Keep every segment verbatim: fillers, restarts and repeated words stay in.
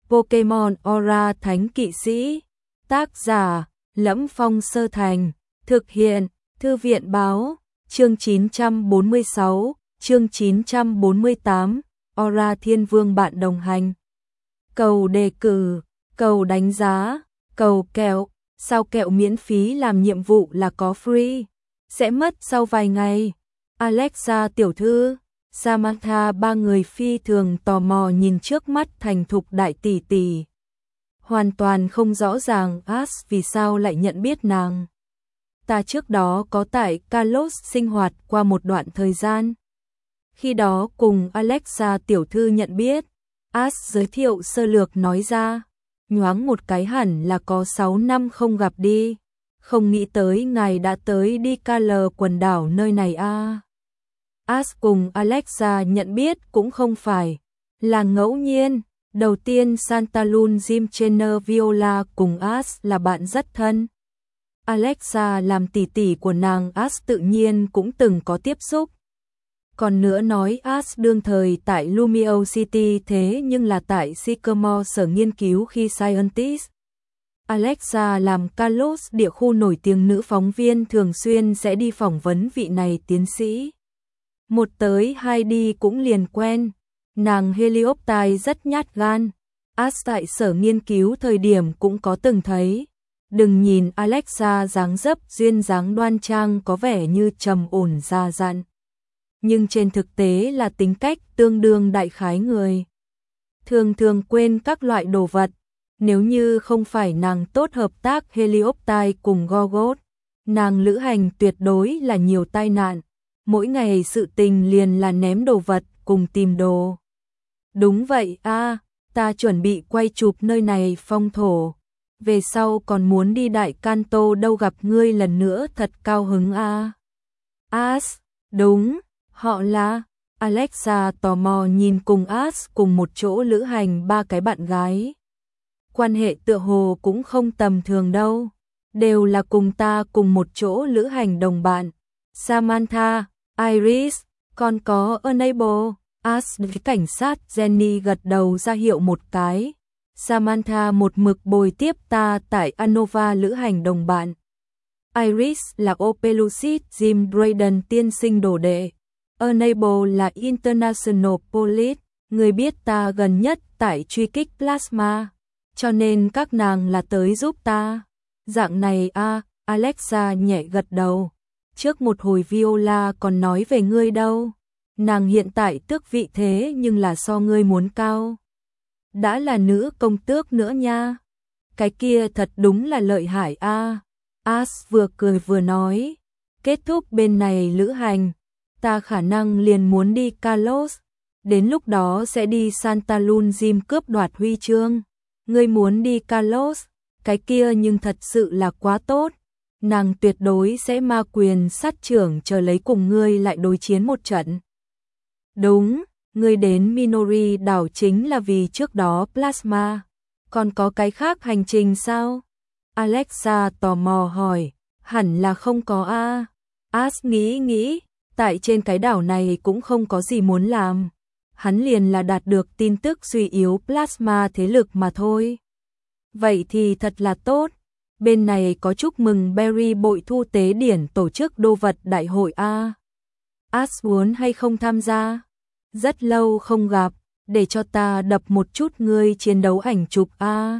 Pokemon Aura Thánh Kỵ Sĩ. Tác giả Lẫm Phong Sơ Thành. Thực hiện Thư viện Báo. Chương chín trăm bốn mươi sáu, chương chín trăm bốn mươi tám, Aura Thiên Vương bạn đồng hành. Cầu đề cử, cầu đánh giá, cầu kẹo, sao kẹo miễn phí làm nhiệm vụ là có free, sẽ mất sau vài ngày. Alexa tiểu thư, Samantha ba người phi thường tò mò nhìn trước mắt thành thục đại tỷ tỷ. Hoàn toàn không rõ ràng Ash vì sao lại nhận biết nàng. Ta trước đó có tại Kalos sinh hoạt qua một đoạn thời gian. Khi đó cùng Alexa tiểu thư nhận biết, Ash giới thiệu sơ lược nói ra, nhoáng một cái hẳn là có sáu năm không gặp đi, không nghĩ tới ngài đã tới đi Kal quần đảo nơi này a. À. Ash cùng Alexa nhận biết cũng không phải là ngẫu nhiên, đầu tiên Santalun Jim Trainer Viola cùng Ash là bạn rất thân. Alexa làm tỷ tỷ của nàng, Ash tự nhiên cũng từng có tiếp xúc. Còn nữa nói Ash đương thời tại Lumio City thế nhưng là tại Sycamore sở nghiên cứu khi Scientist. Alexa làm Kalos địa khu nổi tiếng nữ phóng viên thường xuyên sẽ đi phỏng vấn vị này tiến sĩ. Một tới hai đi cũng liền quen. Nàng Helioptile rất nhát gan. Ash tại sở nghiên cứu thời điểm cũng có từng thấy. Đừng nhìn Alexa dáng dấp duyên dáng đoan trang có vẻ như trầm ổn già dặn, nhưng trên thực tế là tính cách tương đương đại khái người. Thường thường quên các loại đồ vật. Nếu như không phải nàng tốt hợp tác Helioptile cùng Gorgot, nàng lữ hành tuyệt đối là nhiều tai nạn. Mỗi ngày sự tình liền là ném đồ vật cùng tìm đồ. Đúng vậy a, à, ta chuẩn bị quay chụp nơi này phong thổ. Về sau còn muốn đi Đại Kanto đâu, gặp ngươi lần nữa thật cao hứng a. À. Ash, đúng, họ là. Alexa tò mò nhìn cùng Ash cùng một chỗ lữ hành ba cái bạn gái. Quan hệ tựa hồ cũng không tầm thường đâu, đều là cùng ta cùng một chỗ lữ hành đồng bạn. Samantha, Iris, còn có Enable. Ash với cảnh sát Jenny gật đầu ra hiệu một cái. Samantha một mực bồi tiếp ta tại Anova lữ hành đồng bạn. Iris là Opelucid Jim Drayden tiên sinh đồ đệ. Enable là International Police, người biết ta gần nhất tại truy kích Plasma, cho nên các nàng là tới giúp ta. Dạng này a, à, Alexa nhẹ gật đầu. Trước một hồi Viola còn nói về ngươi đâu. Nàng hiện tại tước vị thế nhưng là so ngươi muốn cao. Đã là nữ công tước nữa nha. Cái kia thật đúng là lợi hại a. À. Ash vừa cười vừa nói. Kết thúc bên này lữ hành, ta khả năng liền muốn đi Kalos. Đến lúc đó sẽ đi Santalun Jim cướp đoạt huy chương. Ngươi muốn đi Kalos, cái kia nhưng thật sự là quá tốt. Nàng tuyệt đối sẽ ma quyền sát trưởng chờ lấy cùng ngươi lại đối chiến một trận. Đúng, ngươi đến Minori đảo chính là vì trước đó Plasma. Còn có cái khác hành trình sao? Alexa tò mò hỏi. Hẳn là không có a. À. Ash nghĩ nghĩ, tại trên cái đảo này cũng không có gì muốn làm. Hắn liền là đạt được tin tức suy yếu Plasma thế lực mà thôi. Vậy thì thật là tốt. Bên này có chúc mừng Berry bội thu tế điển tổ chức đô vật đại hội a. Ash muốn hay không tham gia? Rất lâu không gặp, để cho ta đập một chút ngươi chiến đấu ảnh chụp a.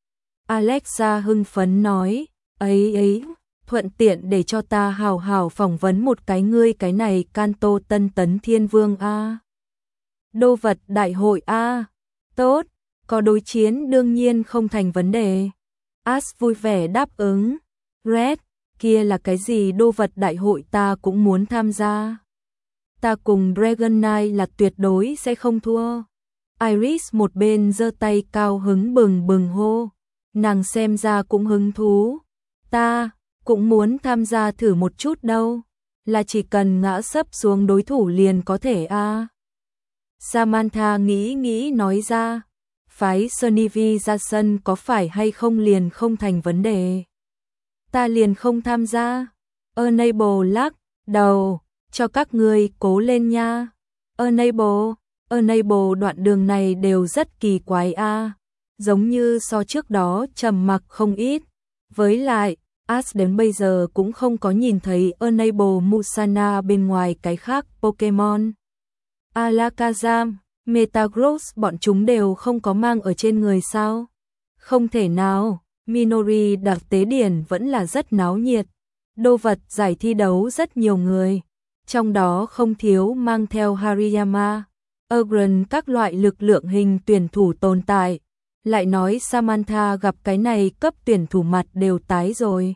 Alexa hưng phấn nói, ấy ấy, thuận tiện để cho ta hào hào phỏng vấn một cái ngươi cái này Kanto Tân Tấn Thiên Vương a. Đô vật đại hội a. Tốt, có đối chiến đương nhiên không thành vấn đề. Ash vui vẻ đáp ứng. Red, kia là cái gì đô vật đại hội ta cũng muốn tham gia. Ta cùng Dragon Knight là tuyệt đối sẽ không thua. Iris một bên giơ tay cao hứng bừng bừng hô. Nàng xem ra cũng hứng thú. Ta cũng muốn tham gia thử một chút đâu. Là chỉ cần ngã sấp xuống đối thủ liền có thể a. À. Samantha nghĩ nghĩ nói ra. Phái Sunnivi ra sân có phải hay không liền không thành vấn đề. Ta liền không tham gia. Enable lắc đầu. Cho các ngươi cố lên nha. Enable, Enable đoạn đường này đều rất kỳ quái a. giống như so trước đó trầm mặc không ít. Với lại, Ash đến bây giờ cũng không có nhìn thấy Enable Musana bên ngoài cái khác Pokemon. Alakazam, Metagross bọn chúng đều không có mang ở trên người sao? Không thể nào, Minori đặc tế điển vẫn là rất náo nhiệt. Đô vật giải thi đấu rất nhiều người, trong đó không thiếu mang theo Hariyama, Agron các loại lực lượng hình tuyển thủ tồn tại. Lại nói Samantha gặp cái này cấp tuyển thủ mặt đều tái rồi.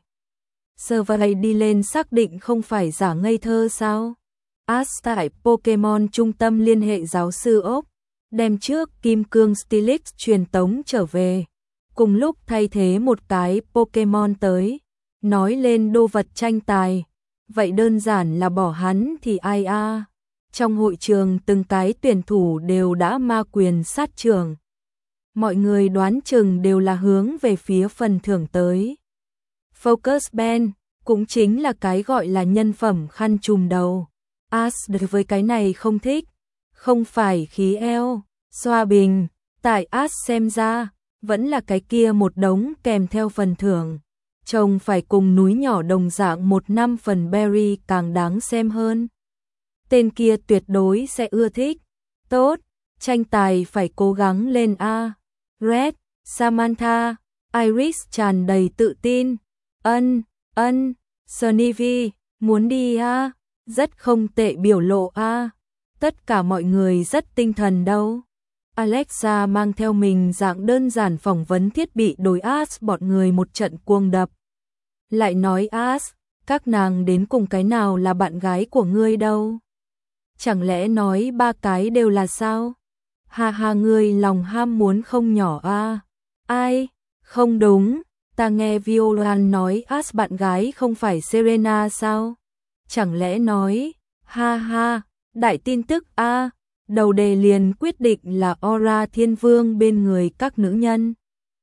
Survey đi lên xác định không phải giả ngây thơ sao? Ash tại Pokemon trung tâm liên hệ giáo sư ốc, đem trước Kim Cương Steelix truyền tống trở về. Cùng lúc thay thế một cái Pokemon tới, nói lên đô vật tranh tài. Vậy đơn giản là bỏ hắn thì ai a? À? Trong hội trường từng cái tuyển thủ đều đã ma quyền sát trưởng. Mọi người đoán chừng đều là hướng về phía phần thưởng tới. Focus Band cũng chính là cái gọi là nhân phẩm khăn trùm đầu. Ash đối với cái này không thích, không phải khí eo, xoa bình, tại Ash xem ra, vẫn là cái kia một đống kèm theo phần thưởng. Trông phải cùng núi nhỏ đồng dạng một năm phần berry càng đáng xem hơn. Tên kia tuyệt đối sẽ ưa thích. Tốt, tranh tài phải cố gắng lên a. Red, Samantha, Iris tràn đầy tự tin. Ân, ân, Sunnyvi, muốn đi a? Rất không tệ biểu lộ a. Tất cả mọi người rất tinh thần đâu. Alexa mang theo mình dạng đơn giản phỏng vấn thiết bị đối Ash bọn người một trận cuồng đập. Lại nói Ash, các nàng đến cùng cái nào là bạn gái của ngươi đâu? Chẳng lẽ nói ba cái đều là sao? Ha ha, ngươi lòng ham muốn không nhỏ a. À? Ai? Không đúng, ta nghe Violan nói Ash bạn gái không phải Serena sao? Chẳng lẽ nói, ha ha, đại tin tức a, à? Đầu đề liền quyết định là Aura Thiên Vương bên người các nữ nhân.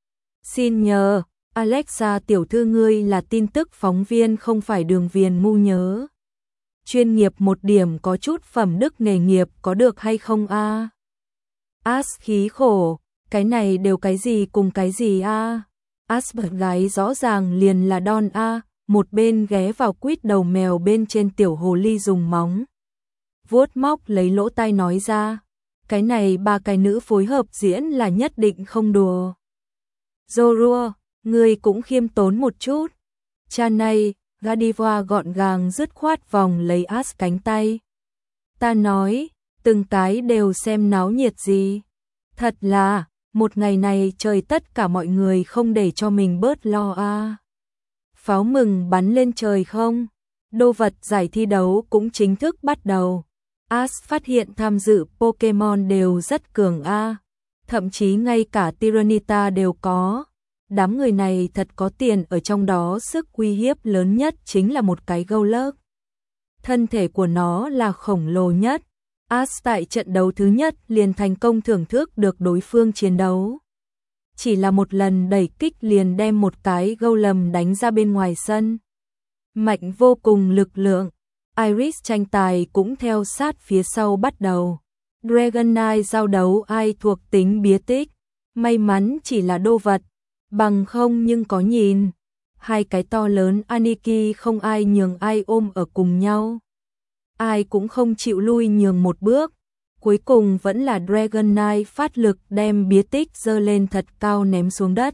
Xin nhờ, Alexa tiểu thư ngươi là tin tức phóng viên không phải đường viền ngu nhớ. Chuyên nghiệp một điểm có chút phẩm đức nghề nghiệp có được hay không a? À? Ash khí khổ, cái này đều cái gì cùng cái gì a? À? Ash bạn gái rõ ràng liền là Don a, à, một bên ghé vào quýt đầu mèo bên trên tiểu hồ ly dùng móng vuốt móc lấy lỗ tai nói ra, cái này ba cái nữ phối hợp diễn là nhất định không đùa. Zorua, ngươi cũng khiêm tốn một chút. Cha này, Godiva gọn gàng dứt khoát vòng lấy Ash cánh tay. Ta nói, từng cái đều xem náo nhiệt gì. Thật là, một ngày này trời tất cả mọi người không để cho mình bớt lo a. À. Pháo mừng bắn lên trời không? Đô vật giải thi đấu cũng chính thức bắt đầu. Ash phát hiện tham dự Pokemon đều rất cường a, à. Thậm chí ngay cả Tyranitar đều có. Đám người này thật có tiền, ở trong đó sức uy hiếp lớn nhất chính là một cái Golurk. Thân thể của nó là khổng lồ nhất. Ash tại trận đấu thứ nhất liền thành công thưởng thức được đối phương chiến đấu. Chỉ là một lần đẩy kích liền đem một cái Golem đánh ra bên ngoài sân. Mạnh vô cùng lực lượng. Iris tranh tài cũng theo sát phía sau bắt đầu. Dragonite giao đấu ai thuộc tính bía tích. May mắn chỉ là đô vật. Bằng không nhưng có nhìn. Hai cái to lớn Aniki không ai nhường ai ôm ở cùng nhau. Ai cũng không chịu lui nhường một bước. Cuối cùng vẫn là Dragonite phát lực đem bía tích giơ lên thật cao ném xuống đất.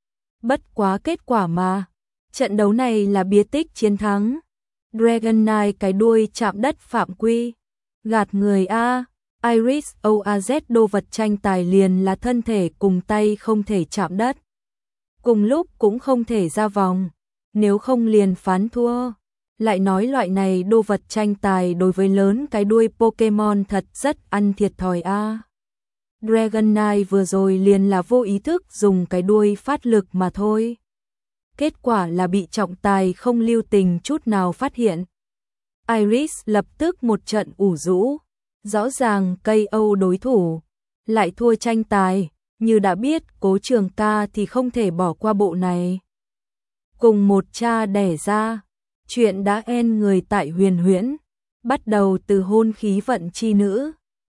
Bất quá kết quả mà. Trận đấu này là bía tích chiến thắng. Dragonite cái đuôi chạm đất phạm quy. Gạt người a. Iris o a zét đô vật tranh tài liền là thân thể cùng tay không thể chạm đất. Cùng lúc cũng không thể ra vòng. Nếu không liền phán thua. Lại nói loại này đô vật tranh tài đối với lớn cái đuôi Pokemon thật rất ăn thiệt thòi a. À. Dragonite vừa rồi liền là vô ý thức dùng cái đuôi phát lực mà thôi. Kết quả là bị trọng tài không lưu tình chút nào phát hiện. Iris lập tức một trận ủ rũ. Rõ ràng ca o đối thủ. Lại thua tranh tài. Như đã biết Cố Trường Ca thì không thể bỏ qua bộ này. Cùng một cha đẻ ra. Chuyện đã end người tại huyền huyễn. Bắt đầu từ hôn khí vận chi nữ.